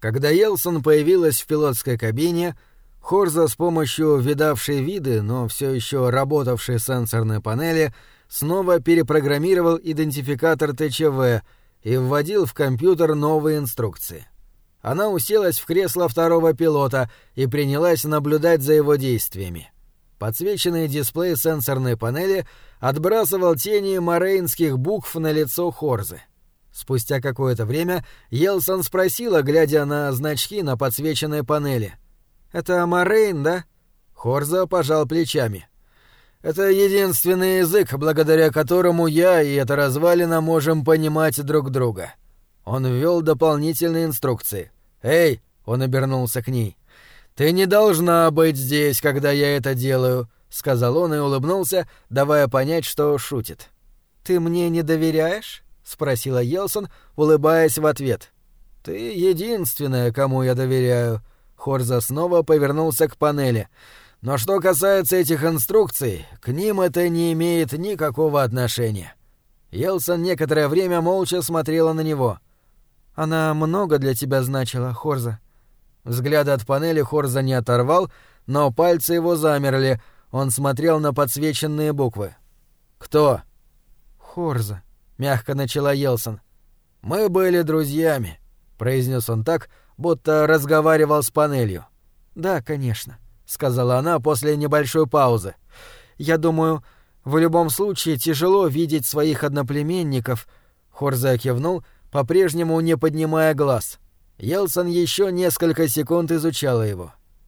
Когда Йелсон появилась в пилотской кабине, Хорза с помощью видавшей виды, но все еще работавшей сенсорной панели, снова перепрограммировал идентификатор ТЧВ и вводил в компьютер новые инструкции. Она уселась в кресло второго пилота и принялась наблюдать за его действиями. Подсвеченный дисплей сенсорной панели отбрасывал тени морейнских букв на лицо Хорзы. Спустя какое-то время Йелсон спросила, глядя на значки на подсвеченной панели: «Это Морейн, да?» Хорза пожал плечами. «Это единственный язык, благодаря которому я и эта развалина можем понимать друг друга». Он ввел дополнительные инструкции. «Эй!» — он обернулся к ней. «Ты не должна быть здесь, когда я это делаю», — сказал он и улыбнулся, давая понять, что шутит. «Ты мне не доверяешь?» — спросила Йелсон, улыбаясь в ответ. «Ты единственная, кому я доверяю». Хорза снова повернулся к панели. «Но что касается этих инструкций, к ним это не имеет никакого отношения». Йелсон некоторое время молча смотрела на него. «Она много для тебя значила, Хорза?» Взгляда от панели Хорза не оторвал, но пальцы его замерли. Он смотрел на подсвеченные буквы. «Кто?» «Хорза», — мягко начала Йелсон. «Мы были друзьями», — произнес он так, будто разговаривал с панелью. «Да, конечно», — сказала она после небольшой паузы. «Я думаю, в любом случае тяжело видеть своих одноплеменников». Хорза кивнул, по-прежнему не поднимая глаз. Йелсон еще несколько секунд изучала его.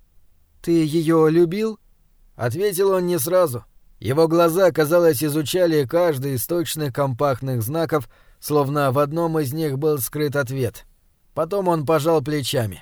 «Ты ее любил?» Ответил он не сразу. Его глаза, казалось, изучали каждый из точных компактных знаков, словно в одном из них был скрыт ответ. Потом он пожал плечами.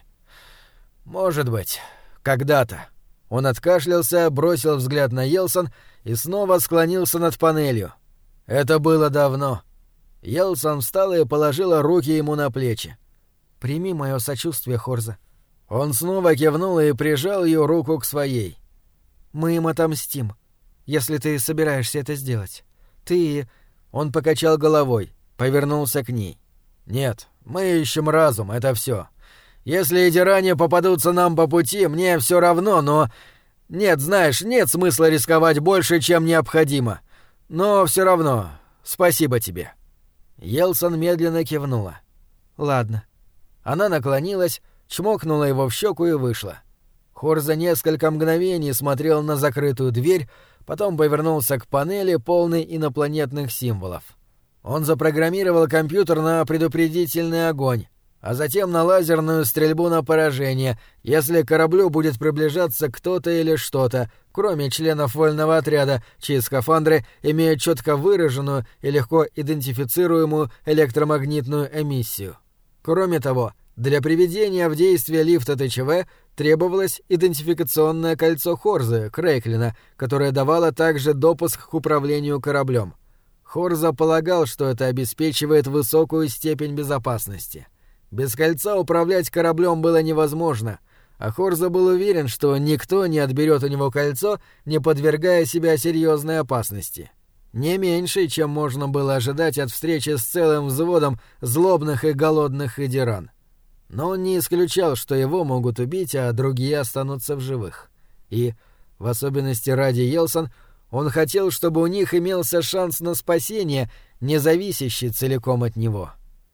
«Может быть, когда-то». Он откашлялся, бросил взгляд на Йелсон и снова склонился над панелью. «Это было давно». Йелсон встала и положила руки ему на плечи. «Прими мое сочувствие, Хорза». Он снова кивнул и прижал ее руку к своей. «Мы им отомстим, если ты собираешься это сделать. Ты...» Он покачал головой, повернулся к ней. «Нет, мы ищем разум, это все. Если эдиране попадутся нам по пути, мне все равно, но... Нет, знаешь, нет смысла рисковать больше, чем необходимо. Но все равно, спасибо тебе». Йелсон медленно кивнула. «Ладно». Она наклонилась, чмокнула его в щеку и вышла. Хорза несколько мгновений смотрел на закрытую дверь, потом повернулся к панели, полной инопланетных символов. Он запрограммировал компьютер на предупредительный огонь, а затем на лазерную стрельбу на поражение, если к кораблю будет приближаться кто-то или что-то, кроме членов вольного отряда, чьи скафандры имеют четко выраженную и легко идентифицируемую электромагнитную эмиссию. Кроме того, для приведения в действие лифта ТЧВ требовалось идентификационное кольцо Хорзы, Крейклина, которое давало также допуск к управлению кораблем. Хорза полагал, что это обеспечивает высокую степень безопасности. Без кольца управлять кораблем было невозможно, а Хорза был уверен, что никто не отберет у него кольцо, не подвергая себя серьезной опасности. Не меньше, чем можно было ожидать от встречи с целым взводом злобных и голодных эдиран. Но он не исключал, что его могут убить, а другие останутся в живых. И, в особенности ради Йелсон, он хотел, чтобы у них имелся шанс на спасение, не зависящий целиком от него.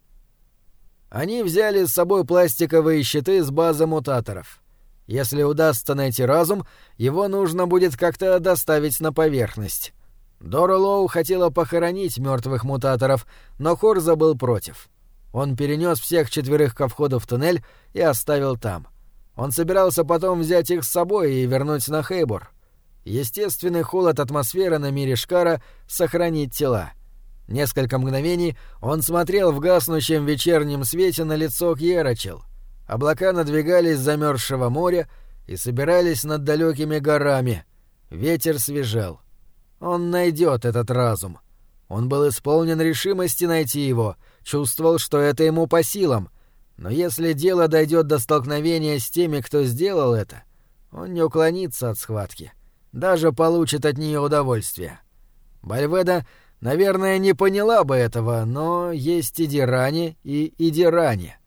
Они взяли с собой пластиковые щиты с базы мутаторов. Если удастся найти разум, его нужно будет как-то доставить на поверхность. Дора Лоу хотела похоронить мертвых мутаторов, но Хорза был против. Он перенес всех 4 ко входу в туннель и оставил там. Он собирался потом взять их с собой и вернуть на Хейбор. Естественный холод атмосферы на мире Шкара сохранит тела. Несколько мгновений он смотрел в гаснущем вечернем свете на лицо Кьерачел. Облака надвигались с замерзшего моря и собирались над далекими горами. Ветер свежел. Он найдет этот разум. Он был исполнен решимости найти его, чувствовал, что это ему по силам. Но если дело дойдет до столкновения с теми, кто сделал это, он не уклонится от схватки, даже получит от нее удовольствие. Бальведа, наверное, не поняла бы этого, но есть Идиране и Идиране. К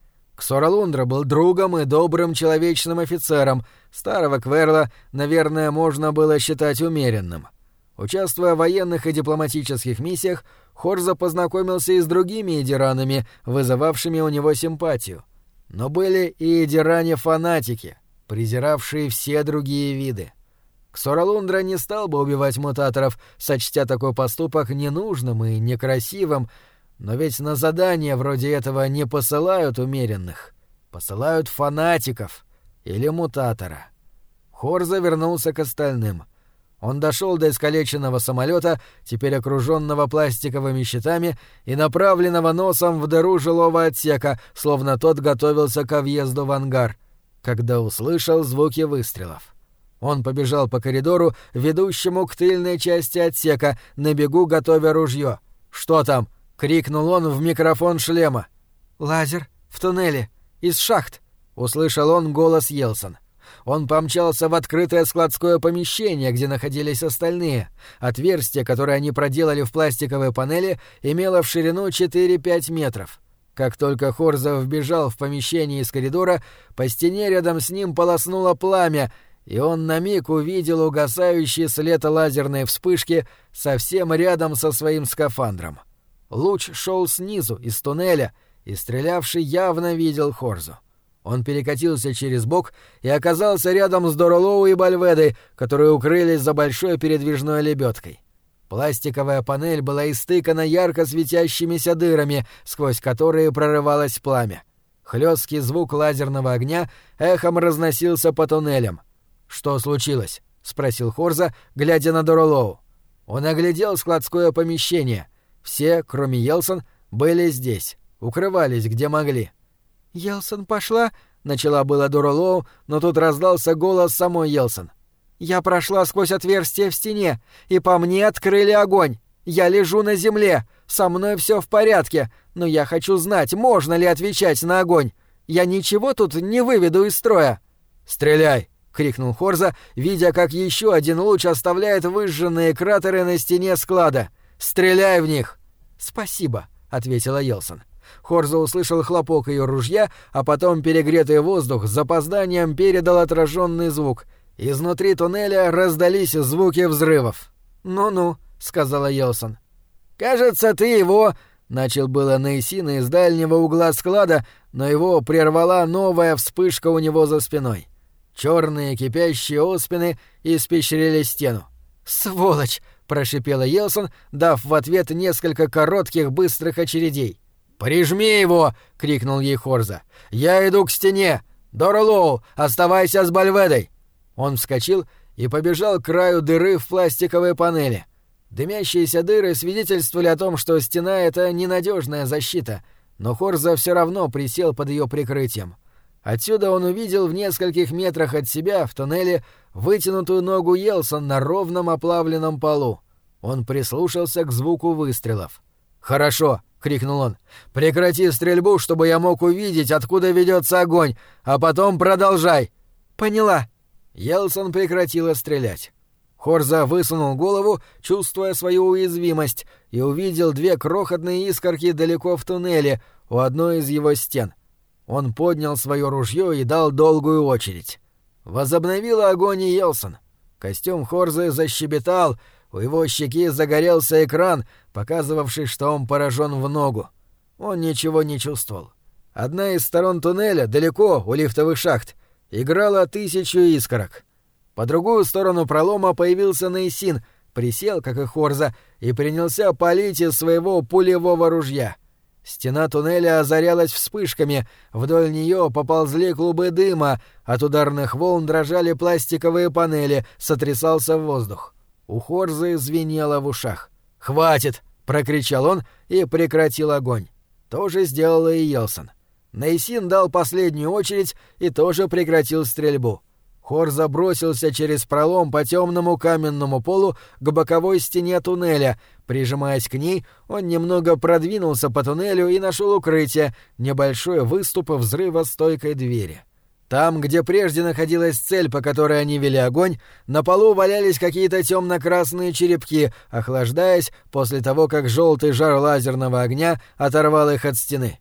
Ксоралундра был другом и добрым человечным офицером, старого Кверла, наверное, можно было считать умеренным. Участвуя в военных и дипломатических миссиях, Хорза познакомился и с другими эдиранами, вызывавшими у него симпатию. Но были и эдиране-фанатики, презиравшие все другие виды. Ксоралундра не стал бы убивать мутаторов, сочтя такой поступок ненужным и некрасивым, но ведь на задание вроде этого не посылают умеренных, посылают фанатиков или мутатора. Хорза вернулся к остальным. Он дошел до искалеченного самолета, теперь окруженного пластиковыми щитами и направленного носом в дыру жилого отсека, словно тот готовился ко въезду в ангар, когда услышал звуки выстрелов. Он побежал по коридору, ведущему к тыльной части отсека, на бегу готовя ружье. «Что там?» — крикнул он в микрофон шлема. «Лазер. В туннеле. Из шахт», — услышал он голос Йелсон. Он помчался в открытое складское помещение, где находились остальные. Отверстие, которое они проделали в пластиковой панели, имело в ширину 4-5 метров. Как только Хорза вбежал в помещение из коридора, по стене рядом с ним полоснуло пламя, и он на миг увидел угасающий след лазерной вспышки совсем рядом со своим скафандром. Луч шел снизу, из туннеля, и стрелявший явно видел Хорзу. Он перекатился через бок и оказался рядом с Доролоу и Бальведой, которые укрылись за большой передвижной лебедкой. Пластиковая панель была истыкана ярко светящимися дырами, сквозь которые прорывалось пламя. Хлёсткий звук лазерного огня эхом разносился по туннелям. «Что случилось?» — спросил Хорза, глядя на Доролоу. Он оглядел складское помещение. Все, кроме Йелсон, были здесь, укрывались где могли. «Йелсон пошла?» — начала было Доролоу, но тут раздался голос самой Йелсон. «Я прошла сквозь отверстие в стене, и по мне открыли огонь. Я лежу на земле, со мной все в порядке, но я хочу знать, можно ли отвечать на огонь. Я ничего тут не выведу из строя». «Стреляй!» — крикнул Хорза, видя, как еще один луч оставляет выжженные кратеры на стене склада. «Стреляй в них!» «Спасибо», — ответила Йелсон. Хорза услышал хлопок ее ружья, а потом перегретый воздух с запозданием передал отраженный звук. Изнутри туннеля раздались звуки взрывов. «Ну-ну», — сказала Йелсон. «Кажется, ты его...» — начал было Нейсин из дальнего угла склада, но его прервала новая вспышка у него за спиной. Черные кипящие оспины испещрили стену. «Сволочь!» — прошипела Йелсон, дав в ответ несколько коротких быстрых очередей. «Прижми его!» — крикнул ей Хорза. «Я иду к стене! Доролоу, оставайся с Бальведой!» Он вскочил и побежал к краю дыры в пластиковой панели. Дымящиеся дыры свидетельствовали о том, что стена — это ненадежная защита, но Хорза все равно присел под ее прикрытием. Отсюда он увидел в нескольких метрах от себя, в туннеле, вытянутую ногу Йелсон на ровном оплавленном полу. Он прислушался к звуку выстрелов. «Хорошо!» — крикнул он. «Прекрати стрельбу, чтобы я мог увидеть, откуда ведется огонь, а потом продолжай!» «Поняла!» Йелсон прекратила стрелять. Хорза высунул голову, чувствуя свою уязвимость, и увидел две крохотные искорки далеко в туннеле, у одной из его стен. Он поднял свое ружье и дал долгую очередь. Возобновила огонь и Йелсон. Костюм Хорзы защебетал, у его щеки загорелся экран, показывавший, что он поражен в ногу. Он ничего не чувствовал. Одна из сторон туннеля, далеко, у лифтовых шахт, играла 1000 искорок. По другую сторону пролома появился Нейсин, присел, как и Хорза, и принялся палить из своего пулевого ружья. Стена туннеля озарялась вспышками, вдоль нее поползли клубы дыма, от ударных волн дрожали пластиковые панели, сотрясался воздух. У Хорзы звенело в ушах. «Хватит!» — прокричал он и прекратил огонь. То же сделала и Йелсон. Нейсин дал последнюю очередь и тоже прекратил стрельбу. Хорза бросился через пролом по темному каменному полу к боковой стене туннеля. Прижимаясь к ней, он немного продвинулся по туннелю и нашел укрытие, небольшой выступ взрывостойкой двери. Там, где прежде находилась цель, по которой они вели огонь, на полу валялись какие-то темно-красные черепки, охлаждаясь после того, как желтый жар лазерного огня оторвал их от стены.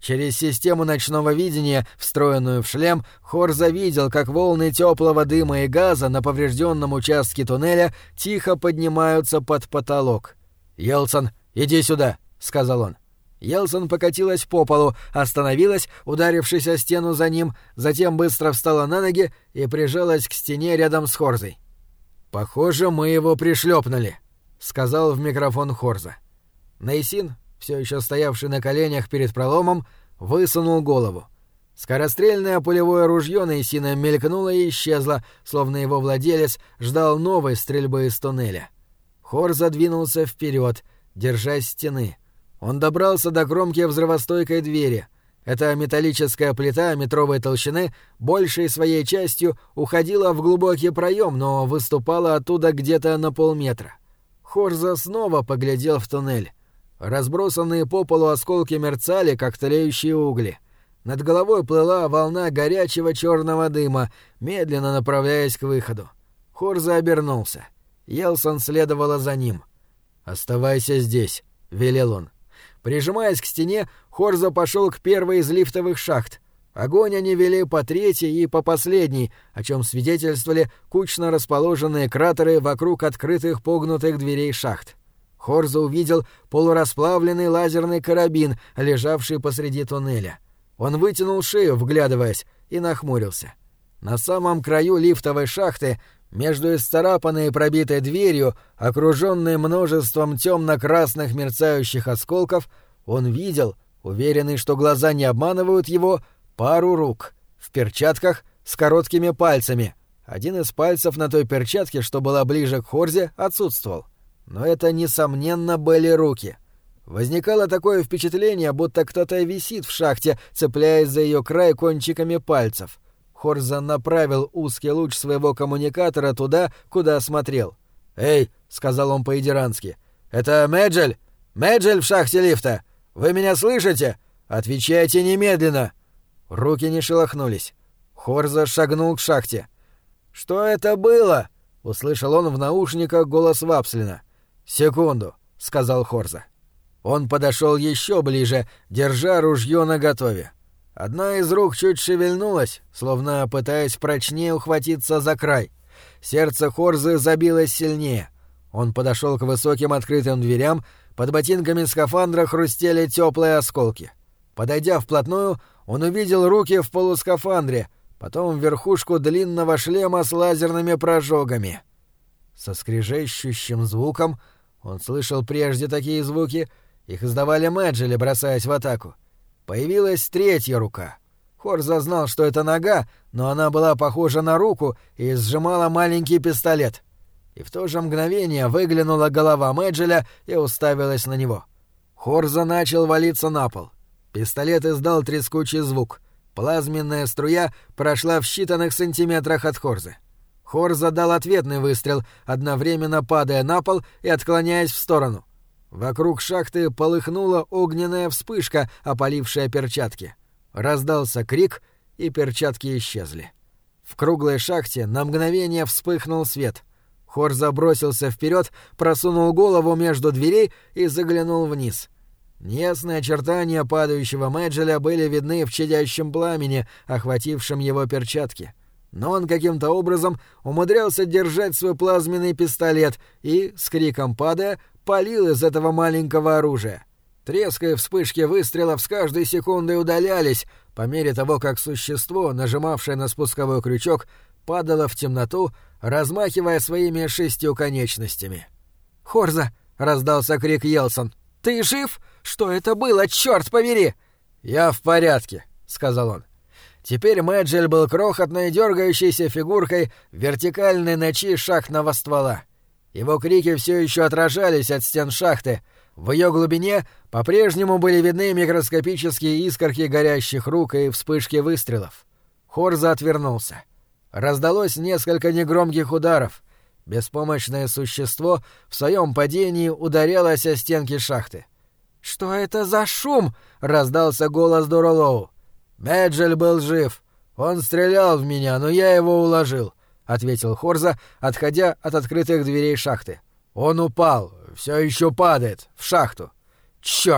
Через систему ночного видения, встроенную в шлем, Хорза видел, как волны теплого дыма и газа на поврежденном участке туннеля тихо поднимаются под потолок. «Йелсон, иди сюда», — сказал он. Йелсон покатилась по полу, остановилась, ударившись о стену за ним, затем быстро встала на ноги и прижалась к стене рядом с Хорзой. «Похоже, мы его пришлепнули», — сказал в микрофон Хорза. Нейсин, все еще стоявший на коленях перед проломом, высунул голову. Скорострельное пулевое ружье Нейсина мелькнуло и исчезло, словно его владелец ждал новой стрельбы из туннеля. Хорза двинулся вперед, держась стены. Он добрался до кромки взрывостойкой двери. Эта металлическая плита метровой толщины большей своей частью уходила в глубокий проем, но выступала оттуда где-то на полметра. Хорза снова поглядел в туннель. Разбросанные по полу осколки мерцали, как тлеющие угли. Над головой плыла волна горячего черного дыма, медленно направляясь к выходу. Хорза обернулся. Йелсон следовала за ним. «Оставайся здесь», — велел он. Прижимаясь к стене, Хорза пошел к первой из лифтовых шахт. Огонь они вели по третьей и по последней, о чем свидетельствовали кучно расположенные кратеры вокруг открытых погнутых дверей шахт. Хорза увидел полурасплавленный лазерный карабин, лежавший посреди туннеля. Он вытянул шею, вглядываясь, и нахмурился. На самом краю лифтовой шахты, между исцарапанной и пробитой дверью, окруженной множеством темно-красных мерцающих осколков, он видел, уверенный, что глаза не обманывают его, пару рук в перчатках с короткими пальцами. Один из пальцев на той перчатке, что была ближе к Хорзе, отсутствовал. Но это, несомненно, были руки. Возникало такое впечатление, будто кто-то висит в шахте, цепляясь за ее край кончиками пальцев. Хорза направил узкий луч своего коммуникатора туда, куда смотрел. «Эй!» — сказал он по-идирански. «Это Меджель? Меджель в шахте лифта? Вы меня слышите? Отвечайте немедленно!» Руки не шелохнулись. Хорза шагнул к шахте. «Что это было?» — услышал он в наушниках голос Вапслина. «Секунду», — сказал Хорза. Он подошел еще ближе, держа ружье наготове. Одна из рук чуть шевельнулась, словно пытаясь прочнее ухватиться за край. Сердце Хорзы забилось сильнее. Он подошел к высоким открытым дверям, под ботинками скафандра хрустели теплые осколки. Подойдя вплотную, он увидел руки в полускафандре, потом верхушку длинного шлема с лазерными прожогами. Со скрежещущим звуком, он слышал прежде такие звуки, их издавали Меджели, бросаясь в атаку. Появилась третья рука. Хорза знал, что это нога, но она была похожа на руку и сжимала маленький пистолет. И в то же мгновение выглянула голова Меджеля и уставилась на него. Хорза начал валиться на пол. Пистолет издал трескучий звук. Плазменная струя прошла в считанных сантиметрах от Хорзы. Хорза дал ответный выстрел, одновременно падая на пол и отклоняясь в сторону. Вокруг шахты полыхнула огненная вспышка, опалившая перчатки. Раздался крик, и перчатки исчезли. В круглой шахте на мгновение вспыхнул свет. Хорза бросился вперед, просунул голову между дверей и заглянул вниз. Неясные очертания падающего Меджеля были видны в чадящем пламени, охватившем его перчатки. Но он каким-то образом умудрялся держать свой плазменный пистолет и, с криком падая, палил из этого маленького оружия. Треск и вспышки выстрелов с каждой секундой удалялись, по мере того, как существо, нажимавшее на спусковой крючок, падало в темноту, размахивая своими 6 конечностями. «Хорза!» — раздался крик Йелсон. «Ты жив? Что это было, чёрт побери?» «Я в порядке», — сказал он. Теперь Меджель был крохотной дергающейся фигуркой в вертикальной ночи шахтного ствола. Его крики все еще отражались от стен шахты. В ее глубине по-прежнему были видны микроскопические искорки горящих рук и вспышки выстрелов. Хорза отвернулся. Раздалось несколько негромких ударов. Беспомощное существо в своем падении ударялось о стенки шахты. «Что это за шум?» — раздался голос Доролоу. «Меджель был жив. Он стрелял в меня, но я его уложил», — ответил Хорза, отходя от открытых дверей шахты. «Он упал, все еще падает, в шахту». «Черт!» —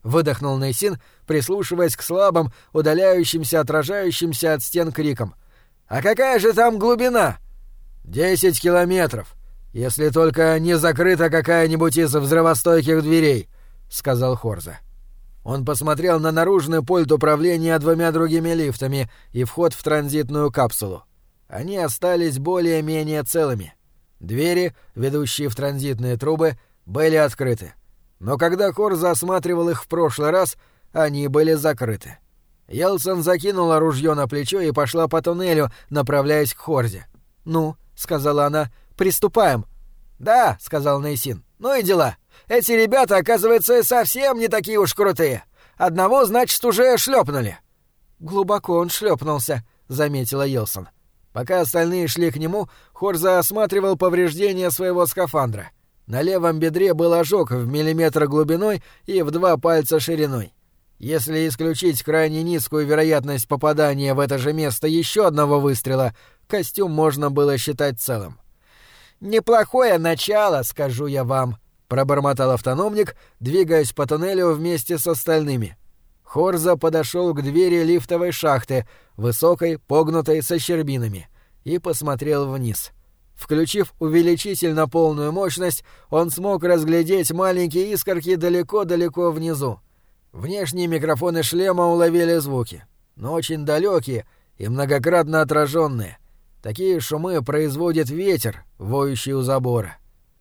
выдохнул Нейсин, прислушиваясь к слабым, удаляющимся, отражающимся от стен крикам. «А какая же там глубина?» 10 километров, если только не закрыта какая-нибудь из взрывостойких дверей», — сказал Хорза. Он посмотрел на наружный пульт управления 2 другими лифтами и вход в транзитную капсулу. Они остались более-менее целыми. Двери, ведущие в транзитные трубы, были открыты. Но когда Хорза осматривал их в прошлый раз, они были закрыты. Йелсон закинула ружье на плечо и пошла по туннелю, направляясь к Хорзе. «Ну», — сказала она, — «приступаем». «Да», — сказал Нейсин, — «ну и дела. Эти ребята, оказывается, совсем не такие уж крутые. Одного, значит, уже шлепнули». «Глубоко он шлепнулся», — заметила Йелсон. Пока остальные шли к нему, Хорза осматривал повреждения своего скафандра. На левом бедре был ожог в миллиметр глубиной и в 2 пальца шириной. Если исключить крайне низкую вероятность попадания в это же место еще одного выстрела, костюм можно было считать целым. «Неплохое начало, скажу я вам», — пробормотал автономник, двигаясь по туннелю вместе с остальными. Хорза подошел к двери лифтовой шахты, высокой, погнутой, со щербинами, и посмотрел вниз. Включив увеличитель на полную мощность, он смог разглядеть маленькие искорки далеко-далеко внизу. Внешние микрофоны шлема уловили звуки, но очень далекие и многократно отраженные. Такие шумы производит ветер, воющий у забора.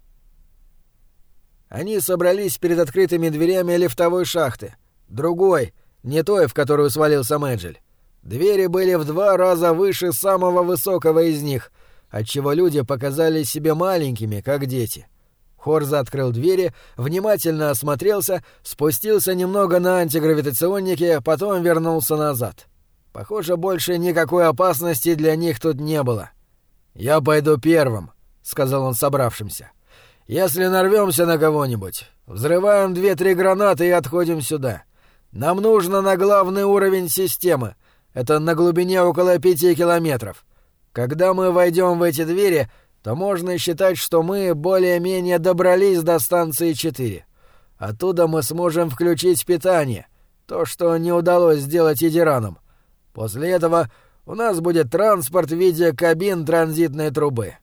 Они собрались перед открытыми дверями лифтовой шахты. Другой, не той, в которую свалился Мэджель. Двери были в 2 раза выше самого высокого из них, отчего люди показались себе маленькими, как дети. Хорза открыл двери, внимательно осмотрелся, спустился немного на антигравитационнике, потом вернулся назад. Похоже, больше никакой опасности для них тут не было. «Я пойду первым», — сказал он собравшимся. «Если нарвемся на кого-нибудь, взрываем 2-3 гранаты и отходим сюда. Нам нужно на главный уровень системы. Это на глубине около 5 километров. Когда мы войдем в эти двери, то можно считать, что мы более-менее добрались до станции 4. Оттуда мы сможем включить питание, то, что не удалось сделать Идиранам. После этого у нас будет транспорт в виде кабин транзитной трубы.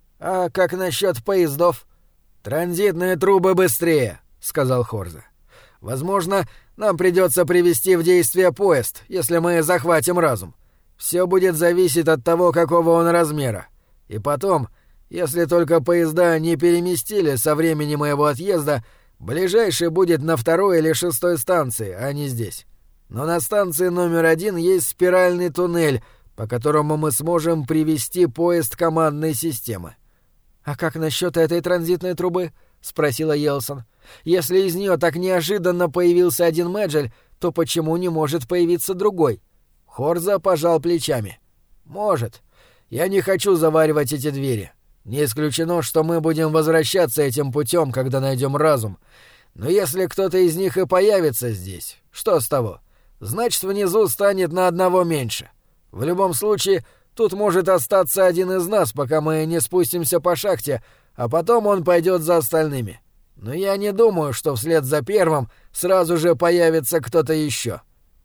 А как насчет поездов? Транзитные трубы быстрее, сказал Хорза. Возможно, нам придется привести в действие поезд, если мы захватим разум. Все будет зависеть от того, какого он размера. И потом, если только поезда не переместили со времени моего отъезда, ближайший будет на 2-й или 6-й станции, а не здесь. Но на станции номер 1 есть спиральный туннель, по которому мы сможем привести поезд командной системы. «А как насчет этой транзитной трубы?» — спросила Йелсон. «Если из нее так неожиданно появился один Мэджель, то почему не может появиться другой?» Хорза пожал плечами. «Может. Я не хочу заваривать эти двери. Не исключено, что мы будем возвращаться этим путем, когда найдем разум. Но если кто-то из них и появится здесь, что с того? Значит, внизу станет на одного меньше. В любом случае, тут может остаться один из нас, пока мы не спустимся по шахте, а потом он пойдет за остальными. Но я не думаю, что вслед за первым сразу же появится кто-то еще».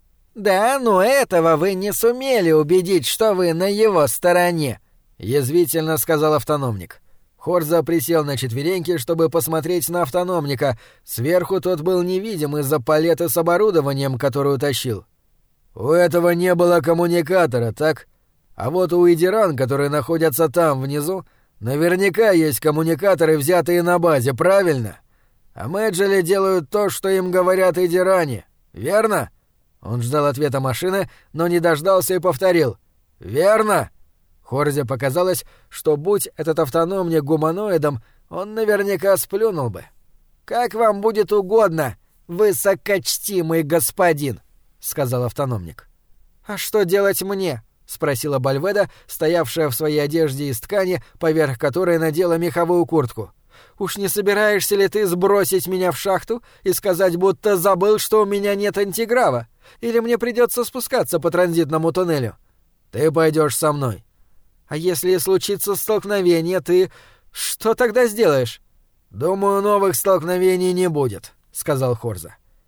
«Да, но этого вы не сумели убедить, что вы на его стороне», — язвительно сказал автономник. Хорза присел на четвереньки, чтобы посмотреть на автономника. Сверху тот был невидим из-за палеты с оборудованием, которую тащил. «У этого не было коммуникатора, так? А вот у Идиран, которые находятся там, внизу, наверняка есть коммуникаторы, взятые на базе, правильно? А Мэджели делают то, что им говорят Идиране, верно?» Он ждал ответа машины, но не дождался и повторил. «Верно?» Хорзе показалось, что будь этот автономник гуманоидом, он наверняка сплюнул бы. «Как вам будет угодно, высокочтимый господин», — сказал автономник. «А что делать мне?» — спросила Бальведа, стоявшая в своей одежде из ткани, поверх которой надела меховую куртку. «Уж не собираешься ли ты сбросить меня в шахту и сказать, будто забыл, что у меня нет антиграва? Или мне придется спускаться по транзитному туннелю?» «Ты пойдешь со мной». «А если случится столкновение, ты... что тогда сделаешь?» «Думаю, новых столкновений не будет», — сказал Хорза.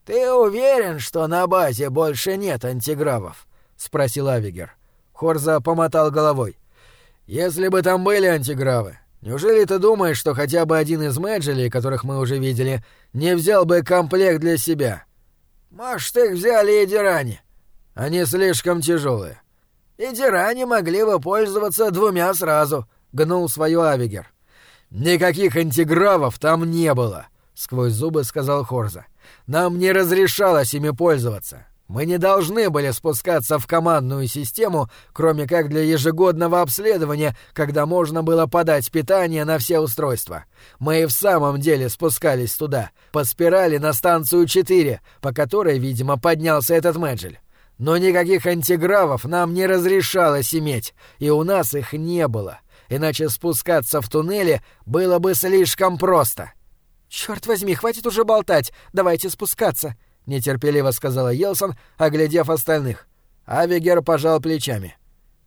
«Ты уверен, что на базе больше нет антигравов?» — спросил Авигер. Хорза помотал головой. «Если бы там были антигравы, неужели ты думаешь, что хотя бы один из Мэджелей, которых мы уже видели, не взял бы комплект для себя? Может, их взяли и Дирани. Они слишком тяжелые. И Дирани могли бы пользоваться двумя сразу», — гнул свое Авигер. «Никаких антигравов там не было», — сквозь зубы сказал Хорза. «Нам не разрешалось ими пользоваться. Мы не должны были спускаться в командную систему, кроме как для ежегодного обследования, когда можно было подать питание на все устройства. Мы и в самом деле спускались туда, по спирали на станцию 4, по которой, видимо, поднялся этот Мэджель. Но никаких антигравов нам не разрешалось иметь, и у нас их не было. Иначе спускаться в туннеле было бы слишком просто». «Чёрт возьми, хватит уже болтать, давайте спускаться», — нетерпеливо сказала Йелсон, оглядев остальных. Авигер пожал плечами.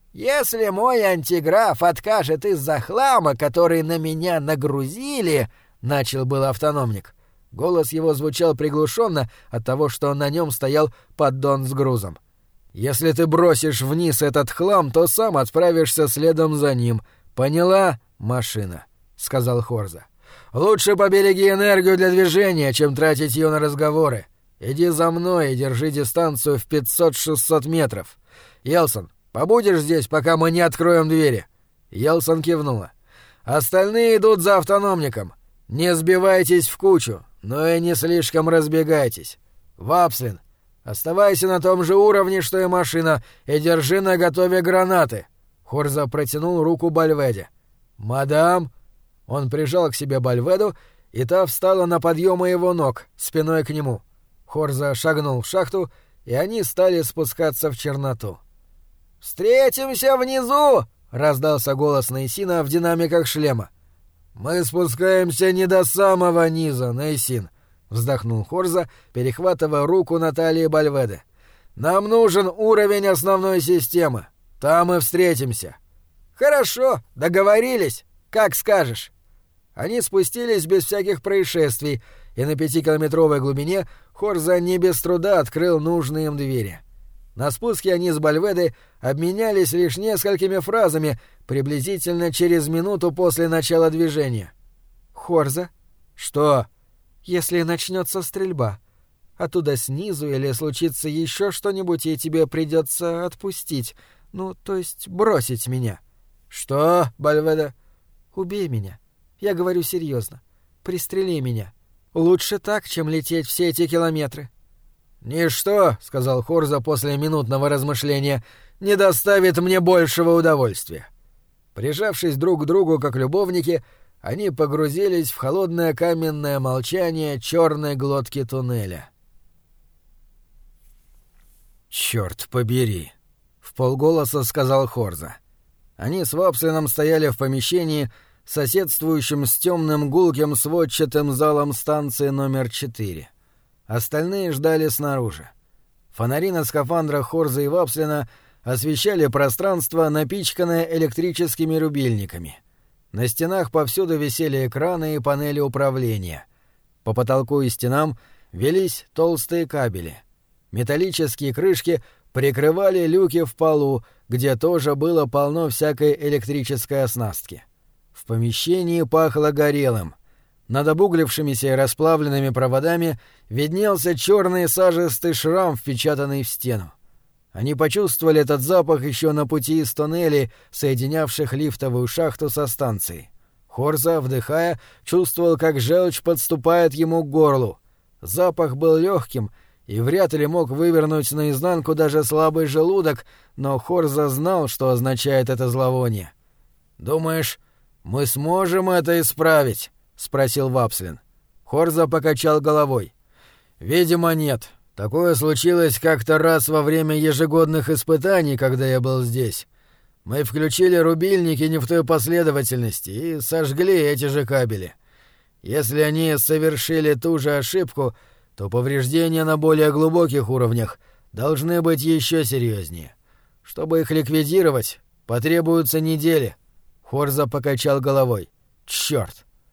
«Если мой антиграф откажет из-за хлама, который на меня нагрузили...» — начал был автономник. Голос его звучал приглушенно от того, что на нем стоял поддон с грузом. «Если ты бросишь вниз этот хлам, то сам отправишься следом за ним. Поняла, машина?» — сказал Хорза. «Лучше побереги энергию для движения, чем тратить ее на разговоры. Иди за мной и держи дистанцию в 500-600 метров. Йелсон, побудешь здесь, пока мы не откроем двери?» Йелсон кивнула. «Остальные идут за автономником. Не сбивайтесь в кучу, но и не слишком разбегайтесь. Вапслин, оставайся на том же уровне, что и машина, и держи наготове гранаты». Хорза протянул руку Бальведе. «Мадам!» Он прижал к себе Бальведу, и та встала на подъемы его ног, спиной к нему. Хорза шагнул в шахту, и они стали спускаться в черноту. «Встретимся внизу!» — раздался голос Нейсина в динамиках шлема. «Мы спускаемся не до самого низа, Нейсин», — вздохнул Хорза, перехватывая руку Натальи Бальведы. «Нам нужен уровень основной системы. Там и встретимся». «Хорошо, договорились. Как скажешь». Они спустились без всяких происшествий, и на 5-километровой глубине Хорза не без труда открыл нужные им двери. На спуске они с Бальведой обменялись лишь несколькими фразами приблизительно через минуту после начала движения. «Хорза?» «Что?» «Если начнется стрельба, оттуда снизу или случится еще что-нибудь, и тебе придется отпустить, то есть бросить меня». «Что, Бальведа?» «Убей меня. Я говорю серьезно. Пристрели меня. Лучше так, чем лететь все эти километры». «Ничто, — сказал Хорза после минутного размышления, — не доставит мне большего удовольствия». Прижавшись друг к другу, как любовники, они погрузились в холодное каменное молчание черной глотки туннеля. «Чёрт побери!» — вполголоса сказал Хорза. Они с Вапслином стояли в помещении, соседствующим с темным гулким сводчатым залом станции номер 4. Остальные ждали снаружи. Фонари на скафандрах Хорза и Вапслина освещали пространство, напичканное электрическими рубильниками. На стенах повсюду висели экраны и панели управления. По потолку и стенам велись толстые кабели. Металлические крышки прикрывали люки в полу, где тоже было полно всякой электрической оснастки. В помещении пахло горелым. Над обуглившимися и расплавленными проводами виднелся черный сажистый шрам, впечатанный в стену. Они почувствовали этот запах еще на пути из туннелей, соединявших лифтовую шахту со станцией. Хорза, вдыхая, чувствовал, как желчь подступает ему к горлу. Запах был легким и вряд ли мог вывернуть наизнанку даже слабый желудок, но Хорза знал, что означает это зловоние. «Думаешь, мы сможем это исправить?» — спросил Вапслин. Хорза покачал головой. «Видимо, нет. Такое случилось как-то раз во время ежегодных испытаний, когда я был здесь. Мы включили рубильники не в той последовательности и сожгли эти же кабели. Если они совершили ту же ошибку, то повреждения на более глубоких уровнях должны быть еще серьезнее. Чтобы их ликвидировать, потребуются недели». Хорза покачал головой. «Чёрт!»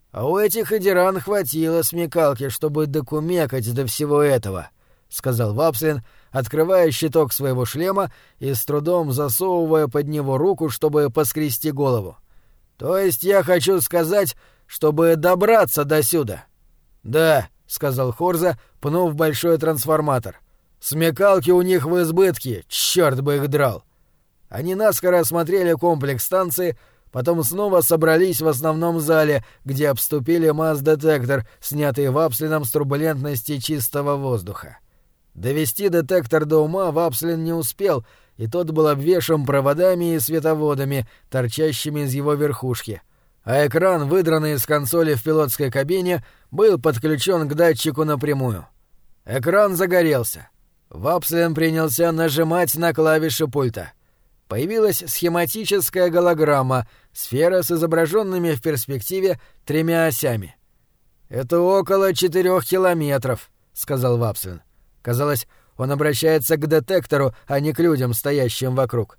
«А у этих идиран хватило смекалки, чтобы докумекать до всего этого», — сказал Вапслин, открывая щиток своего шлема и с трудом засовывая под него руку, чтобы поскрести голову. «То есть я хочу сказать, чтобы добраться досюда». «Да», — сказал Хорза, пнув большой трансформатор. «Смекалки у них в избытке, чёрт бы их драл». Они наскоро осмотрели комплекс станции, потом снова собрались в основном зале, где обступили масс-детектор, снятый Вапслином с турбулентности чистого воздуха. Довести детектор до ума Вапслин не успел, и тот был обвешан проводами и световодами, торчащими из его верхушки, а экран, выдранный из консоли в пилотской кабине, был подключен к датчику напрямую. Экран загорелся. Вапслин принялся нажимать на клавиши пульта. Появилась схематическая голограмма, сфера с изображенными в перспективе 3 осями. «Это около 4 километров», — сказал Вапслин. Казалось, он обращается к детектору, а не к людям, стоящим вокруг.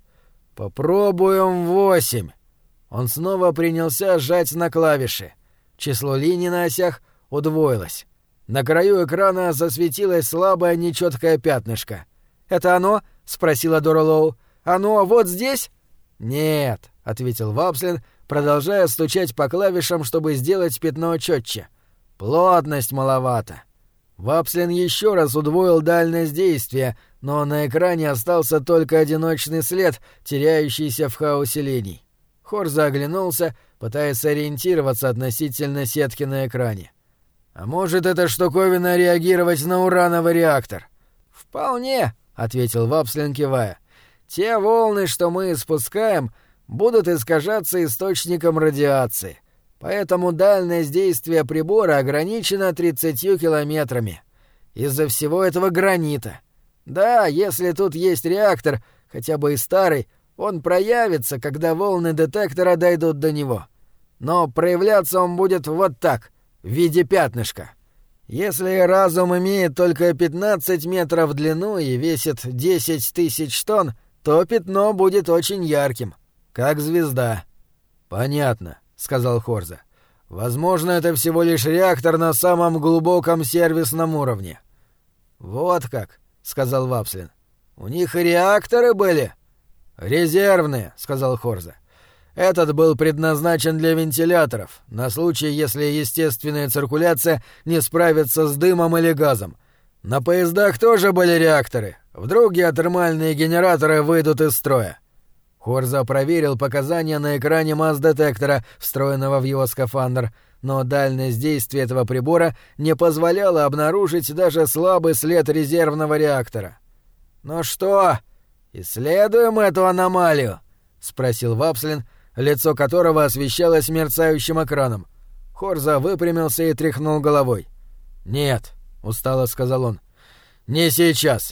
«Попробуем 8». Он снова принялся жать на клавиши. Число линий на осях удвоилось. На краю экрана засветилось слабое нечёткое пятнышко. «Это оно?» — спросила Дора Лоу. «Оно вот здесь?» «Нет», — ответил Вапслин, продолжая стучать по клавишам, чтобы сделать пятно чётче. «Плотность маловато». Вапслин еще раз удвоил дальность действия, но на экране остался только одиночный след, теряющийся в хаосе линий. Хорза оглянулся, пытаясь ориентироваться относительно сетки на экране. «А может, эта штуковина реагировать на урановый реактор?» «Вполне», — ответил Вапслин, кивая. «Те волны, что мы испускаем, будут искажаться источником радиации. Поэтому дальность действия прибора ограничена 30 километрами. Из-за всего этого гранита. Да, если тут есть реактор, хотя бы и старый, он проявится, когда волны детектора дойдут до него. Но проявляться он будет вот так, в виде пятнышка. Если разум имеет только 15 метров в длину и весит 10 тысяч тонн, то пятно будет очень ярким, как звезда». «Понятно», — сказал Хорза. «Возможно, это всего лишь реактор на самом глубоком сервисном уровне». «Вот как», — сказал Вапслин. «У них и реакторы были?» «Резервные», — сказал Хорза. «Этот был предназначен для вентиляторов, на случай, если естественная циркуляция не справится с дымом или газом. На поездах тоже были реакторы. Вдруг геотермальные генераторы выйдут из строя». Хорза проверил показания на экране масс-детектора, встроенного в его скафандр, но дальность действия этого прибора не позволяла обнаружить даже слабый след резервного реактора. «Ну что, исследуем эту аномалию?» — спросил Вапслин, лицо которого освещалось мерцающим экраном. Хорза выпрямился и тряхнул головой. «Нет», — устало сказал он, — «не сейчас».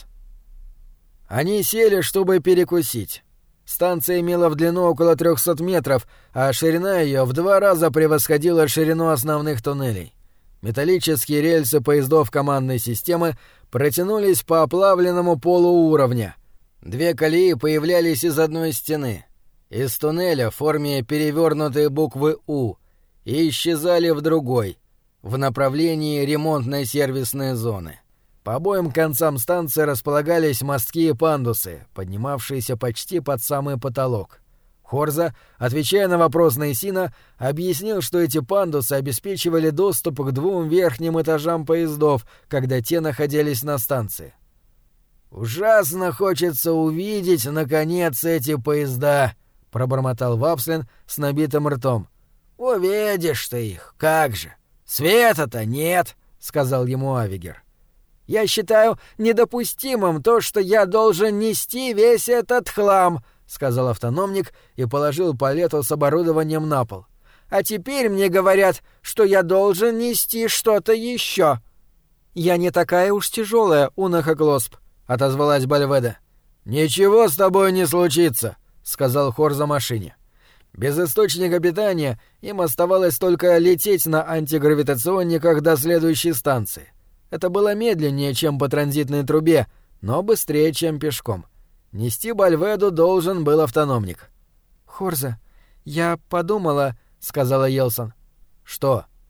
Они сели, чтобы перекусить. Станция имела в длину около 300 метров, а ширина ее в 2 раза превосходила ширину основных туннелей. Металлические рельсы поездов командной системы протянулись по оплавленному полу уровня. 2 колеи появлялись из одной стены, из туннеля в форме перевернутой буквы «У», и исчезали в другой, в направлении ремонтной сервисной зоны. По обоим концам станции располагались мостки и пандусы, поднимавшиеся почти под самый потолок. Хорза, отвечая на вопрос Нейсина, объяснил, что эти пандусы обеспечивали доступ к 2 верхним этажам поездов, когда те находились на станции. «Ужасно хочется увидеть, наконец, эти поезда», — пробормотал Вапслин с набитым ртом. «Увидишь ты их, как же! Света-то нет», — сказал ему Авигер. «Я считаю недопустимым то, что я должен нести весь этот хлам», — сказал автономник и положил палету с оборудованием на пол. «А теперь мне говорят, что я должен нести что-то еще». «Я не такая уж тяжелая, Унаха Глосп», — отозвалась Бальведа. «Ничего с тобой не случится», — сказал Хорза машине. Без источника питания им оставалось только лететь на антигравитационниках до следующей станции. Это было медленнее, чем по транзитной трубе, но быстрее, чем пешком. Нести Бальведу должен был автономник. «Хорза, я подумала», — сказала Йелсон. «Что?»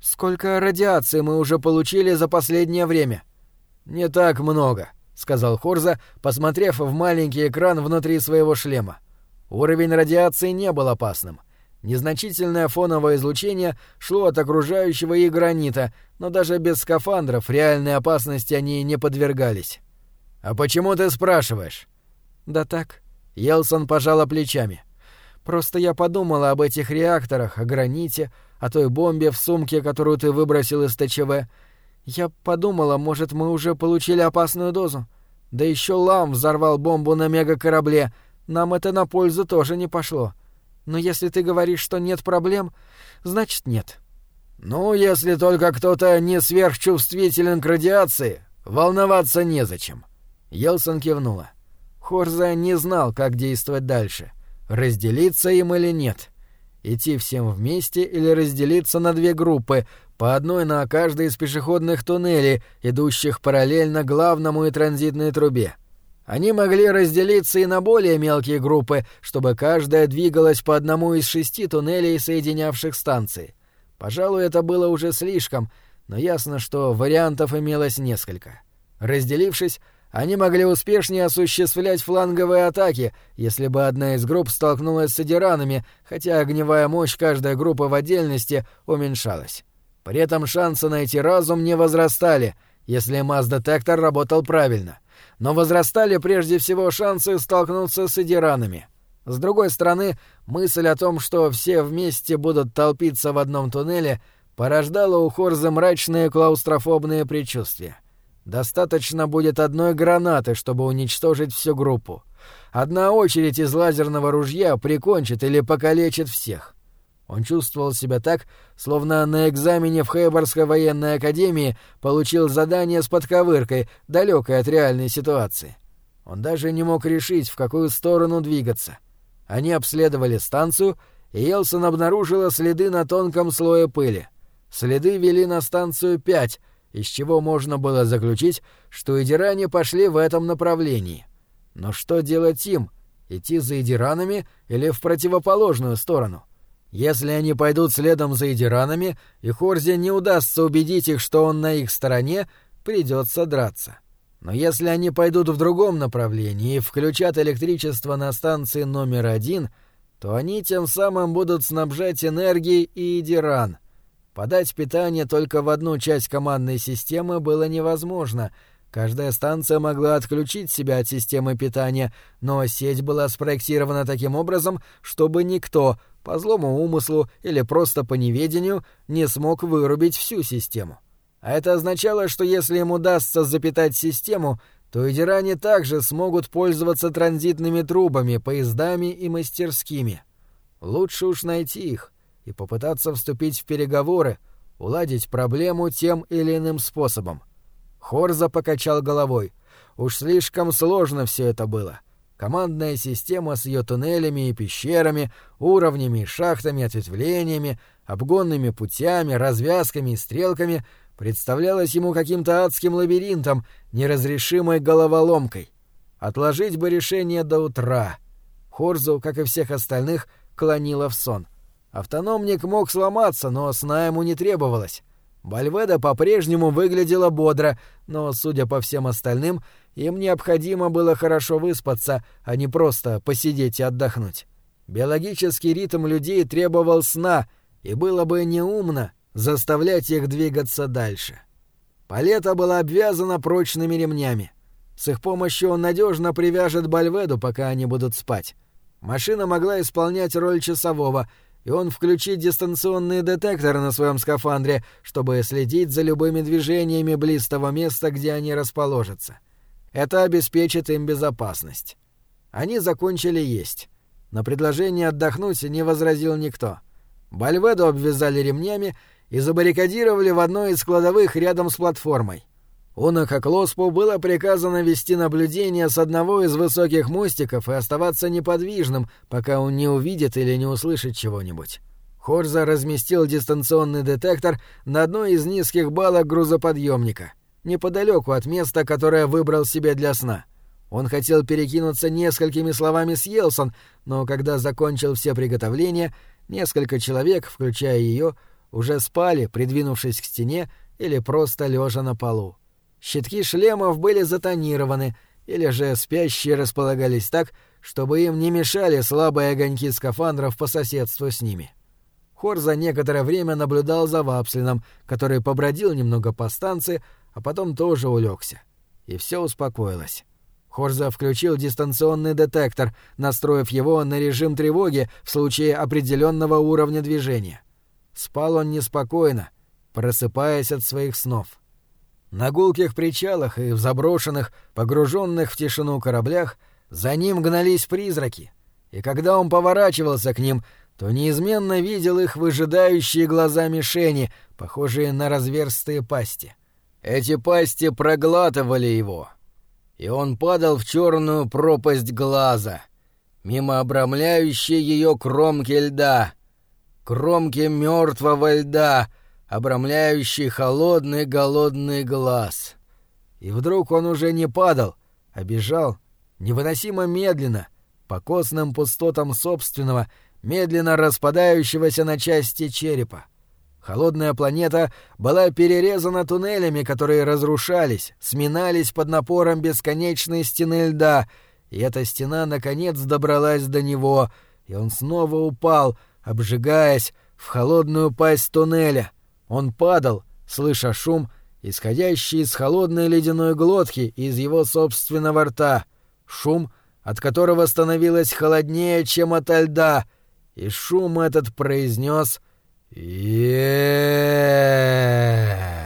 «Сколько радиации мы уже получили за последнее время?» «Не так много», — сказал Хорза, посмотрев в маленький экран внутри своего шлема. Уровень радиации не был опасным. Незначительное фоновое излучение шло от окружающего и гранита, но даже без скафандров реальной опасности они не подвергались. «А почему ты спрашиваешь?» «Да так». Йелсон пожала плечами. «Просто я подумала об этих реакторах, о граните, о той бомбе в сумке, которую ты выбросил из ТЧВ. Я подумала, может, мы уже получили опасную дозу. Да еще Лам взорвал бомбу на мегакорабле. Нам это на пользу тоже не пошло. Но если ты говоришь, что нет проблем, значит нет». «Ну, если только кто-то не сверхчувствителен к радиации, волноваться незачем». Йелсон кивнула. Хорза не знал, как действовать дальше. Разделиться им или нет. Идти всем вместе или разделиться на две группы, по одной на каждой из пешеходных туннелей, идущих параллельно главному и транзитной трубе. Они могли разделиться и на более мелкие группы, чтобы каждая двигалась по одному из 6 туннелей, соединявших станции. Пожалуй, это было уже слишком, но ясно, что вариантов имелось несколько. Разделившись, они могли успешнее осуществлять фланговые атаки, если бы одна из групп столкнулась с Эдиранами, хотя огневая мощь каждой группы в отдельности уменьшалась. При этом шансы найти разум не возрастали, если масс-детектор работал правильно. Но возрастали прежде всего шансы столкнуться с Эдиранами. С другой стороны, мысль о том, что все вместе будут толпиться в одном туннеле, порождала у Хорза мрачные клаустрофобные предчувствия. Достаточно будет одной гранаты, чтобы уничтожить всю группу. Одна очередь из лазерного ружья прикончит или покалечит всех. Он чувствовал себя так, словно на экзамене в Хейборской военной академии получил задание с подковыркой, далекой от реальной ситуации. Он даже не мог решить, в какую сторону двигаться. Они обследовали станцию, и Йелсон обнаружила следы на тонком слое пыли. Следы вели на станцию 5, из чего можно было заключить, что эдиране пошли в этом направлении. Но что делать им? Идти за эдиранами или в противоположную сторону? Если они пойдут следом за эдиранами, и Хорзе не удастся убедить их, что он на их стороне, придется драться. Но если они пойдут в другом направлении и включат электричество на станции номер 1, то они тем самым будут снабжать энергией и эдиран. Подать питание только в одну часть командной системы было невозможно. Каждая станция могла отключить себя от системы питания, но сеть была спроектирована таким образом, чтобы никто, по злому умыслу или просто по неведению, не смог вырубить всю систему. А это означало, что если им удастся запитать систему, то эдиране также смогут пользоваться транзитными трубами, поездами и мастерскими. Лучше уж найти их и попытаться вступить в переговоры, уладить проблему тем или иным способом. Хорза покачал головой. Уж слишком сложно все это было. Командная система с ее туннелями и пещерами, уровнями и шахтами, ответвлениями, обгонными путями, развязками и стрелками представлялась ему каким-то адским лабиринтом, неразрешимой головоломкой. Отложить бы решение до утра. Хорзу, как и всех остальных, клонило в сон. Автономник мог сломаться, но сна ему не требовалось. Бальведа по-прежнему выглядела бодро, но, судя по всем остальным, им необходимо было хорошо выспаться, а не просто посидеть и отдохнуть. Биологический ритм людей требовал сна, и было бы неумно заставлять их двигаться дальше. Палета была обвязана прочными ремнями. С их помощью он надежно привяжет Бальведу, пока они будут спать. Машина могла исполнять роль часового, и он включит дистанционные детекторы на своем скафандре, чтобы следить за любыми движениями близ того места, где они расположатся. Это обеспечит им безопасность. Они закончили есть. На предложение отдохнуть не возразил никто. Бальведу обвязали ремнями и забаррикадировали в одной из кладовых рядом с платформой. Унака Клоспу было приказано вести наблюдение с одного из высоких мостиков и оставаться неподвижным, пока он не увидит или не услышит чего-нибудь. Хорза разместил дистанционный детектор на одной из низких балок грузоподъемника, неподалеку от места, которое выбрал себе для сна. Он хотел перекинуться несколькими словами с Йелсон, но когда закончил все приготовления, несколько человек, включая ее, уже спали, придвинувшись к стене или просто лежа на полу. Щитки шлемов были затонированы, или же спящие располагались так, чтобы им не мешали слабые огоньки скафандров по соседству с ними. Хорза некоторое время наблюдал за Вапслином, который побродил немного по станции, а потом тоже улегся. И все успокоилось. Хорза включил дистанционный детектор, настроив его на режим тревоги в случае определенного уровня движения. Спал он неспокойно, просыпаясь от своих снов. На гулких причалах и в заброшенных, погруженных в тишину кораблях за ним гнались призраки, и когда он поворачивался к ним, то неизменно видел их выжидающие глаза мишени, похожие на разверстые пасти. Эти пасти проглатывали его, и он падал в черную пропасть глаза, мимо обрамляющей ее кромки льда, кромки мертвого льда, обрамляющий холодный голодный глаз. И вдруг он уже не падал, а бежал невыносимо медленно, по костным пустотам собственного, медленно распадающегося на части черепа. Холодная планета была перерезана туннелями, которые разрушались, сминались под напором бесконечной стены льда, и эта стена наконец добралась до него, и он снова упал, обжигаясь в холодную пасть туннеля. Он падал, слыша шум, исходящий из холодной ледяной глотки из его собственного рта, шум, от которого становилось холоднее, чем ото льда, и шум этот произнес «Е-е-е».